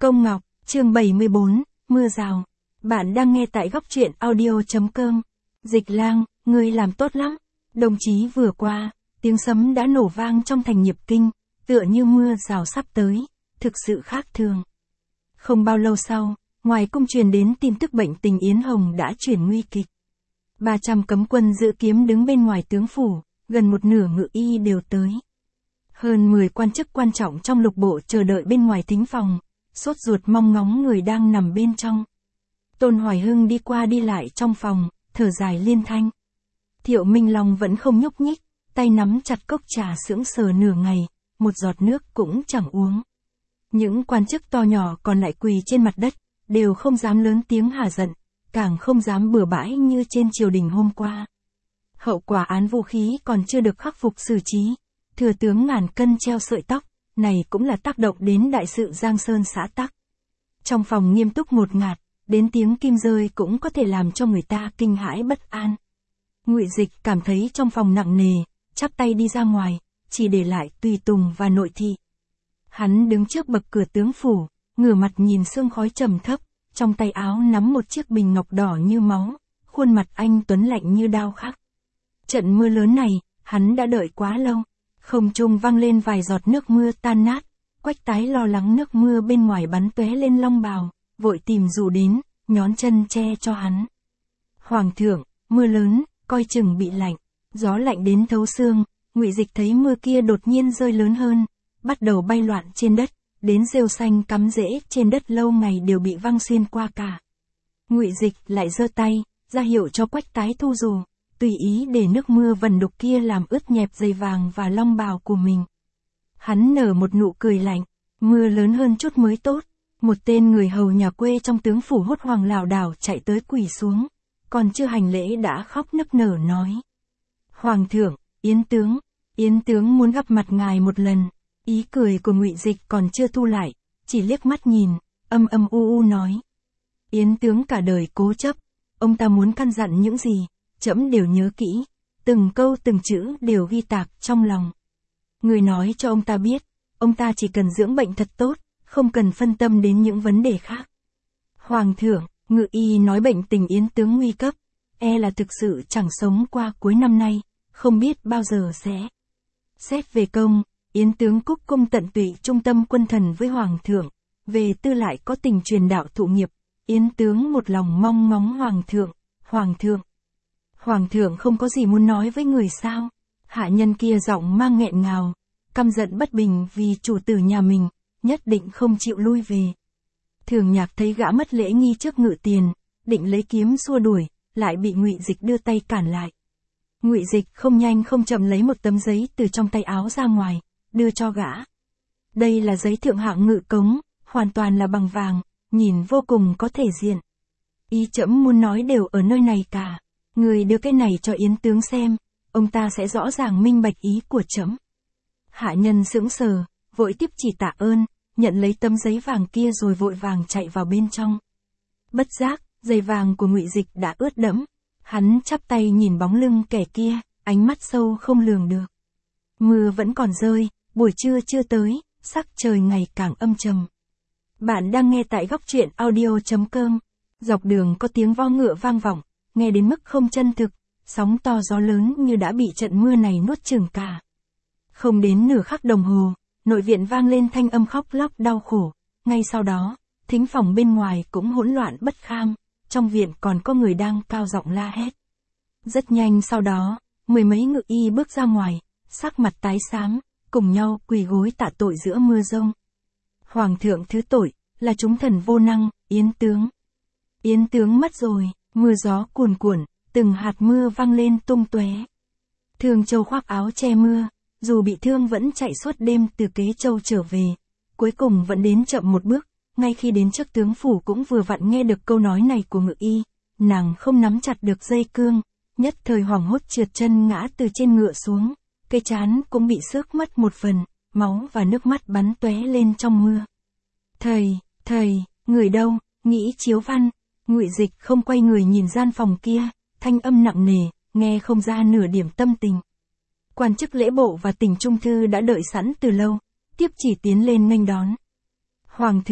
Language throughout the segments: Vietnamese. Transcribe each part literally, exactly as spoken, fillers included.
Công Ngọc, chương bảy mươi bốn, Mưa rào. Bạn đang nghe tại góc truyện audio.com. Dịch Lang, ngươi làm tốt lắm. Đồng chí vừa qua, tiếng sấm đã nổ vang trong thành Nghiệp Kinh, tựa như mưa rào sắp tới, thực sự khác thường. Không bao lâu sau, ngoài cung truyền đến tin tức bệnh tình Yến Hồng đã chuyển nguy kịch. ba trăm cấm quân giữ kiếm đứng bên ngoài tướng phủ, gần một nửa ngự y đều tới. Hơn mười quan chức quan trọng trong lục bộ chờ đợi bên ngoài thính phòng, sốt ruột mong ngóng người đang nằm bên trong. Tôn Hoài Hưng đi qua đi lại trong phòng, thở dài liên thanh. Thiệu Minh Long vẫn không nhúc nhích, tay nắm chặt cốc trà sững sờ nửa ngày, một giọt nước cũng chẳng uống. Những quan chức to nhỏ còn lại quỳ trên mặt đất, đều không dám lớn tiếng hả giận, càng không dám bừa bãi như trên triều đình hôm qua. Hậu quả án vũ khí còn chưa được khắc phục xử trí, thừa tướng ngàn cân treo sợi tóc, này cũng là tác động đến đại sự Giang Sơn xã Tắc. Trong phòng nghiêm túc ngột ngạt, đến tiếng kim rơi cũng có thể làm cho người ta kinh hãi bất an. Ngụy Dịch cảm thấy trong phòng nặng nề, chắp tay đi ra ngoài, chỉ để lại tùy tùng và nội thị. Hắn đứng trước bậc cửa tướng phủ, ngửa mặt nhìn sương khói trầm thấp, trong tay áo nắm một chiếc bình ngọc đỏ như máu, khuôn mặt anh tuấn lạnh như đao khắc. Trận mưa lớn này, hắn đã đợi quá lâu. Không trung vang lên vài giọt nước mưa tan nát, Quách Tái lo lắng nước mưa bên ngoài bắn tóe lên long bào, vội tìm dù đến, nhón chân che cho hắn. Hoàng thượng, mưa lớn, coi chừng bị lạnh, gió lạnh đến thấu xương. Ngụy Dịch thấy mưa kia đột nhiên rơi lớn hơn, bắt đầu bay loạn trên đất, đến rêu xanh cắm rễ trên đất lâu ngày đều bị văng xuyên qua cả. Ngụy Dịch lại giơ tay, ra hiệu cho Quách Tái thu dù, tùy ý để nước mưa vần đục kia làm ướt nhẹp giày vàng và long bào của mình. Hắn nở một nụ cười lạnh, mưa lớn hơn chút mới tốt. Một tên người hầu nhà quê trong tướng phủ hốt hoảng lảo đảo chạy tới quỳ xuống, còn chưa hành lễ đã khóc nức nở nói: Hoàng thượng, Yến tướng, Yến tướng muốn gặp mặt ngài một lần. Ý cười của Ngụy Dịch còn chưa thu lại, chỉ liếc mắt nhìn, âm âm u u nói: Yến tướng cả đời cố chấp, ông ta muốn căn dặn những gì, trẫm đều nhớ kỹ, từng câu từng chữ đều ghi tạc trong lòng. Người nói cho ông ta biết, ông ta chỉ cần dưỡng bệnh thật tốt, không cần phân tâm đến những vấn đề khác. Hoàng thượng, ngự y nói bệnh tình Yến tướng nguy cấp, e là thực sự chẳng sống qua cuối năm nay, không biết bao giờ sẽ. Xét về công, Yến tướng cúc cung tận tụy trung tâm quân thần với Hoàng thượng, về tư lại có tình truyền đạo thụ nghiệp, Yến tướng một lòng mong ngóng Hoàng thượng, Hoàng thượng. Hoàng thượng không có gì muốn nói với người sao? Hạ nhân kia giọng mang nghẹn ngào, căm giận bất bình vì chủ tử nhà mình, nhất định không chịu lui về. Thường Nhạc thấy gã mất lễ nghi trước ngự tiền, định lấy kiếm xua đuổi, lại bị Ngụy Dịch đưa tay cản lại. Ngụy Dịch không nhanh không chậm lấy một tấm giấy từ trong tay áo ra ngoài, đưa cho gã. Đây là giấy thượng hạng ngự cống, hoàn toàn là bằng vàng, nhìn vô cùng có thể diện. Ý trẫm muốn nói đều ở nơi này cả. Người đưa cái này cho Yến tướng xem, ông ta sẽ rõ ràng minh bạch ý của trẫm. Hạ nhân sững sờ, vội tiếp chỉ tạ ơn, nhận lấy tấm giấy vàng kia rồi vội vàng chạy vào bên trong. Bất giác, giày vàng của Ngụy Dịch đã ướt đẫm. Hắn chắp tay nhìn bóng lưng kẻ kia, ánh mắt sâu không lường được. Mưa vẫn còn rơi, buổi trưa chưa tới, sắc trời ngày càng âm trầm. Bạn đang nghe tại góc truyện audio.com. Dọc đường có tiếng vo ngựa vang vọng, nghe đến mức không chân thực, sóng to gió lớn như đã bị trận mưa này nuốt chửng cả. Không đến nửa khắc đồng hồ, nội viện vang lên thanh âm khóc lóc đau khổ, ngay sau đó, thính phòng bên ngoài cũng hỗn loạn bất kham, trong viện còn có người đang cao giọng la hét. Rất nhanh sau đó, mười mấy ngự y bước ra ngoài, sắc mặt tái xám, cùng nhau quỳ gối tạ tội giữa mưa rông. Hoàng thượng thứ tội, là chúng thần vô năng, Yến tướng. Yến tướng mất rồi. Mưa gió cuồn cuộn, từng hạt mưa vang lên tung tóe. Thường Châu khoác áo che mưa, dù bị thương vẫn chạy suốt đêm từ Kế Châu trở về, cuối cùng vẫn đến chậm một bước, ngay khi đến trước tướng phủ cũng vừa vặn nghe được câu nói này của ngự y, nàng không nắm chặt được dây cương, nhất thời hoảng hốt trượt chân ngã từ trên ngựa xuống, cái trán cũng bị xước mất một phần, máu và nước mắt bắn tóe lên trong mưa. Thầy, thầy, người đâu? Nghĩ Chiếu Văn. Ngụy Dịch không quay người nhìn gian phòng kia, thanh âm nặng nề, nghe không ra nửa điểm tâm tình. Quan chức lễ bộ và tỉnh trung thư đã đợi sẵn từ lâu, tiếp chỉ tiến lên nghênh đón. Hoàng thượng,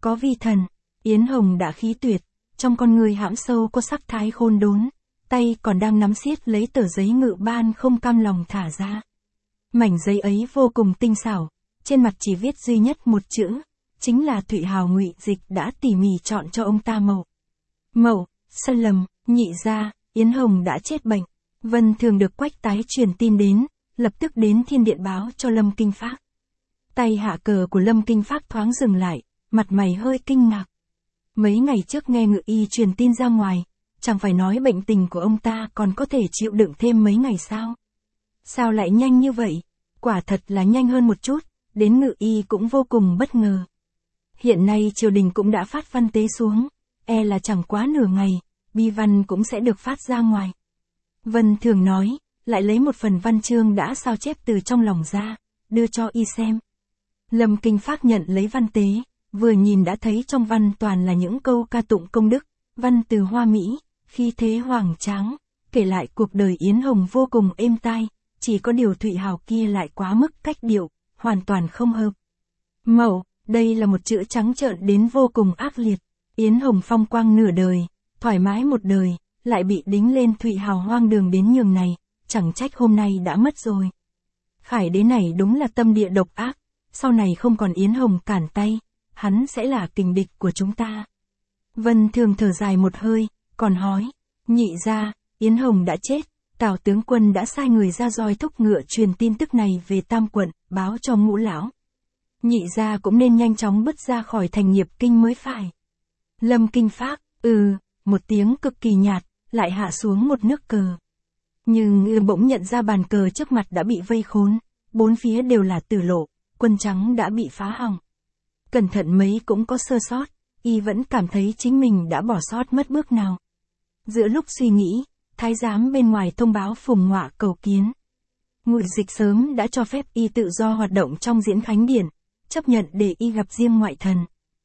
có vi thần. Yến Hồng đã khí tuyệt, trong con người hãm sâu có sắc thái khôn đốn, tay còn đang nắm siết lấy tờ giấy ngự ban không cam lòng thả ra. Mảnh giấy ấy vô cùng tinh xảo, trên mặt chỉ viết duy nhất một chữ, chính là Thụy Hào Ngụy Dịch đã tỉ mỉ chọn cho ông ta mậu. Mậu, sai lầm, nhị ra, Yến Hồng đã chết bệnh. Vân Thường được Quách Tái truyền tin đến, lập tức đến Thiên Điện báo cho Lâm Kinh Phác. Tay hạ cờ của Lâm Kinh Phác thoáng dừng lại, mặt mày hơi kinh ngạc. Mấy ngày trước nghe Ngự Y truyền tin ra ngoài, chẳng phải nói bệnh tình của ông ta còn có thể chịu đựng thêm mấy ngày sao? Sao lại nhanh như vậy? Quả thật là nhanh hơn một chút, đến Ngự Y cũng vô cùng bất ngờ. Hiện nay triều đình cũng đã phát văn tế xuống, e là chẳng quá nửa ngày, bi văn cũng sẽ được phát ra ngoài. Vân Thường nói, lại lấy một phần văn chương đã sao chép từ trong lòng ra, đưa cho y xem. Lâm Kinh Phác nhận lấy văn tế, vừa nhìn đã thấy trong văn toàn là những câu ca tụng công đức, văn từ hoa mỹ, khí thế hoằng tráng, kể lại cuộc đời Yến Hồng vô cùng êm tai, chỉ có điều Thụy Hào kia lại quá mức cách điệu, hoàn toàn không hợp. Mậu, đây là một chữ trắng trợn đến vô cùng ác liệt. Yến Hồng phong quang nửa đời, thoải mái một đời, lại bị đính lên Thụy Hào hoang đường đến nhường này, chẳng trách hôm nay đã mất rồi. Khải đế này đúng là tâm địa độc ác, sau này không còn Yến Hồng cản tay, hắn sẽ là kình địch của chúng ta. Vân Thường thở dài một hơi, còn hỏi, nhị ra, Yến Hồng đã chết, Tào tướng quân đã sai người ra roi thúc ngựa truyền tin tức này về Tam quận, báo cho Ngũ lão. Nhị ra cũng nên nhanh chóng bứt ra khỏi thành Nghiệp Kinh mới phải. Lâm Kinh Phác, ừ, một tiếng cực kỳ nhạt, lại hạ xuống một nước cờ. Nhưng y bỗng nhận ra bàn cờ trước mặt đã bị vây khốn, bốn phía đều là tử lộ, quân trắng đã bị phá hỏng. Cẩn thận mấy cũng có sơ sót, y vẫn cảm thấy chính mình đã bỏ sót mất bước nào. Giữa lúc suy nghĩ, thái giám bên ngoài thông báo Phùng Ngọa cầu kiến. Ngụy Dịch sớm đã cho phép y tự do hoạt động trong diễn khánh điển, chấp nhận để y gặp riêng ngoại thần.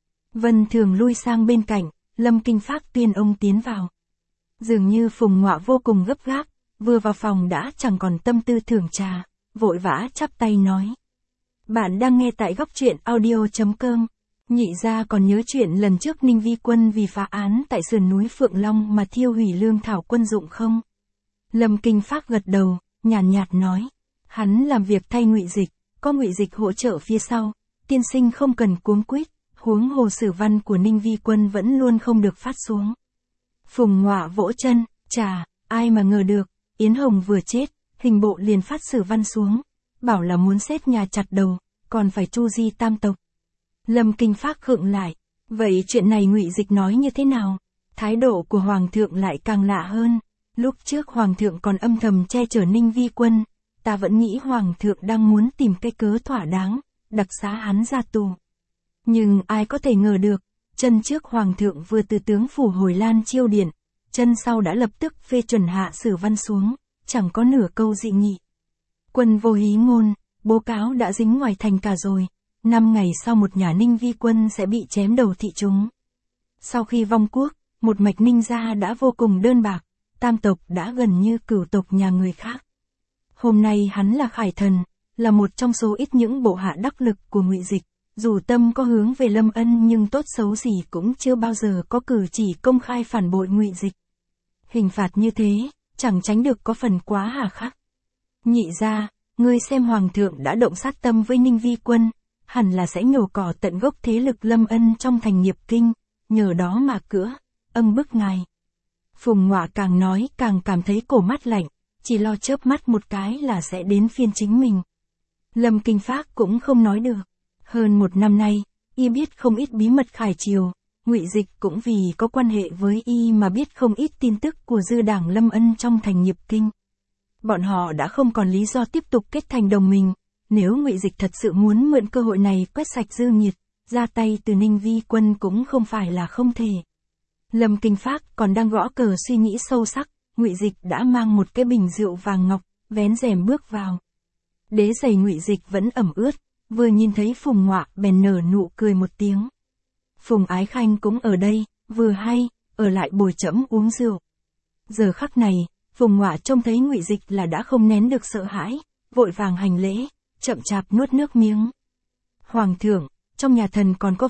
Vân Thường lui sang bên cạnh, Lâm Kinh Phác tuyên ông tiến vào. Dường như Phùng Ngọa vô cùng gấp gáp, vừa vào phòng đã chẳng còn tâm tư thưởng trà, vội vã chắp tay nói. Bạn đang nghe tại góc truyện audio chấm com. Nhị ra còn nhớ chuyện lần trước Ninh Vi quân vì phá án tại sườn núi Phượng Long mà thiêu hủy lương thảo quân dụng không? Lâm Kinh Phác gật đầu, nhàn nhạt, nhạt nói. Hắn làm việc thay Ngụy Dịch, có Ngụy Dịch hỗ trợ phía sau, tiên sinh không cần cuống quýt, huống hồ sử văn của Ninh Vi quân vẫn luôn không được phát xuống. Phùng Ngọa vỗ chân, chà, ai mà ngờ được, Yến Hồng vừa chết, hình bộ liền phát sử văn xuống, bảo là muốn xếp nhà chặt đầu, còn phải tru di tam tộc. Lâm Kinh Phác khựng lại, vậy chuyện này Ngụy Dịch nói như thế nào? Thái độ của Hoàng thượng lại càng lạ hơn, lúc trước Hoàng thượng còn âm thầm che chở Ninh Vi quân, ta vẫn nghĩ Hoàng thượng đang muốn tìm cái cớ thỏa đáng, đặc xá hắn ra tù. Nhưng ai có thể ngờ được, chân trước Hoàng thượng vừa từ tướng phủ hồi Lan chiêu điện, chân sau đã lập tức phê chuẩn hạ sử văn xuống, chẳng có nửa câu dị nghị. Quân vô hí ngôn, bố cáo đã dính ngoài thành cả rồi, năm ngày sau một nhà Ninh Vi quân sẽ bị chém đầu thị chúng. Sau khi vong quốc, một mạch Ninh gia đã vô cùng đơn bạc, tam tộc đã gần như cửu tộc nhà người khác. Hôm nay hắn là Khải thần, là một trong số ít những bộ hạ đắc lực của Ngụy Dịch, dù tâm có hướng về Lâm Ân nhưng tốt xấu gì cũng chưa bao giờ có cử chỉ công khai phản bội Ngụy Dịch. Hình phạt như thế, chẳng tránh được có phần quá hà khắc. Nhị ra, ngươi xem Hoàng thượng đã động sát tâm với Ninh Vi quân, hẳn là sẽ nhổ cỏ tận gốc thế lực Lâm Ân trong thành Nghiệp Kinh, nhờ đó mà cữa, âng bức ngài. Phùng Ngọa càng nói càng cảm thấy cổ mắt lạnh, chỉ lo chớp mắt một cái là sẽ đến phiên chính mình. Lâm Kinh Phác cũng không nói được. Hơn một năm nay, y biết không ít bí mật Khải triều, Ngụy Dịch cũng vì có quan hệ với y mà biết không ít tin tức của dư đảng Lâm Ân trong thành Nghiệp Kinh. Bọn họ đã không còn lý do tiếp tục kết thành đồng minh, nếu Ngụy Dịch thật sự muốn mượn cơ hội này quét sạch dư nhiệt, ra tay từ Ninh Vi quân cũng không phải là không thể. Lâm Kinh Phác còn đang gõ cờ suy nghĩ sâu sắc, Ngụy Dịch đã mang một cái bình rượu vàng ngọc, vén rèm bước vào. Đế giày Ngụy Dịch vẫn ẩm ướt, vừa nhìn thấy Phùng Ngọa bèn nở nụ cười một tiếng. Phùng Ái Khanh cũng ở đây, vừa hay, ở lại bồi trẫm uống rượu. Giờ khắc này, Phùng Ngọa trông thấy Ngụy Dịch là đã không nén được sợ hãi, vội vàng hành lễ, chậm chạp nuốt nước miếng. Hoàng thượng, trong nhà thần còn có việc,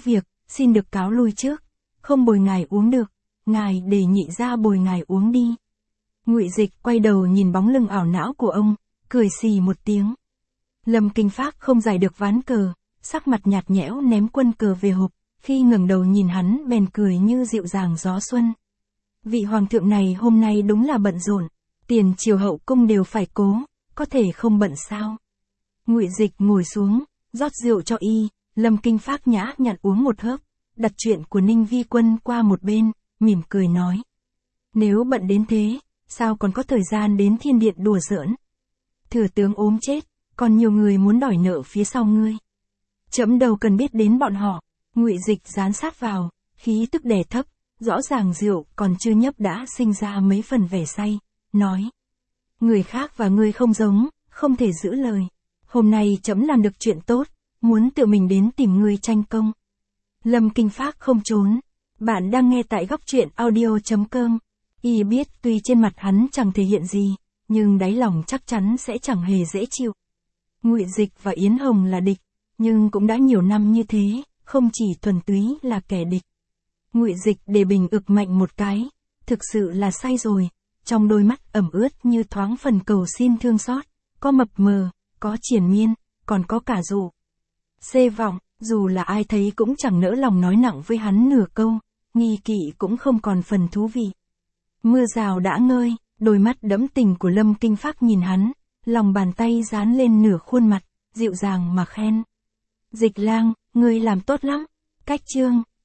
xin được cáo lui trước, không bồi ngài uống được, ngài để nhị gia bồi ngài uống đi. Ngụy Dịch quay đầu nhìn bóng lưng ảo não của ông, cười xì một tiếng. Lâm Kinh Phác không giải được ván cờ, sắc mặt nhạt nhẽo ném quân cờ về hộp, khi ngẩng đầu nhìn hắn bèn cười như dịu dàng gió xuân. Vị hoàng thượng này hôm nay đúng là bận rộn, tiền triều hậu cung đều phải cố, có thể không bận sao? Ngụy Dịch ngồi xuống, rót rượu cho y, Lâm Kinh Phác nhã nhặn uống một hớp, đặt chuyện của Ninh Vi Quân qua một bên, mỉm cười nói. Nếu bận đến thế, sao còn có thời gian đến thiên điện đùa giỡn? Thừa tướng ốm chết, còn nhiều người muốn đòi nợ phía sau ngươi. Trẫm đâu cần biết đến bọn họ. Ngụy Dịch dán sát vào, khí tức đè thấp, rõ ràng rượu còn chưa nhấp đã sinh ra mấy phần vẻ say, nói. Người khác và ngươi không giống, không thể giữ lời. Hôm nay trẫm làm được chuyện tốt, muốn tự mình đến tìm ngươi tranh công. Lâm Kinh Phác không trốn. Bạn đang nghe tại góc truyện audio chấm com. Y biết tuy trên mặt hắn chẳng thể hiện gì, nhưng đáy lòng chắc chắn sẽ chẳng hề dễ chịu. Ngụy Dịch và Yến Hồng là địch, nhưng cũng đã nhiều năm như thế, không chỉ thuần túy là kẻ địch. Ngụy Dịch để bình ực mạnh một cái, thực sự là say rồi, trong đôi mắt ẩm ướt như thoáng phần cầu xin thương xót, có mập mờ, có triền miên, còn có cả dụ. Xê vọng, dù là ai thấy cũng chẳng nỡ lòng nói nặng với hắn nửa câu, nghi kỵ cũng không còn phần thú vị. Mưa rào đã ngơi, đôi mắt đẫm tình của Lâm Kinh Phác nhìn hắn, lòng bàn tay dán lên nửa khuôn mặt, dịu dàng mà khen. Dịch lang, ngươi làm tốt lắm. Cách chương,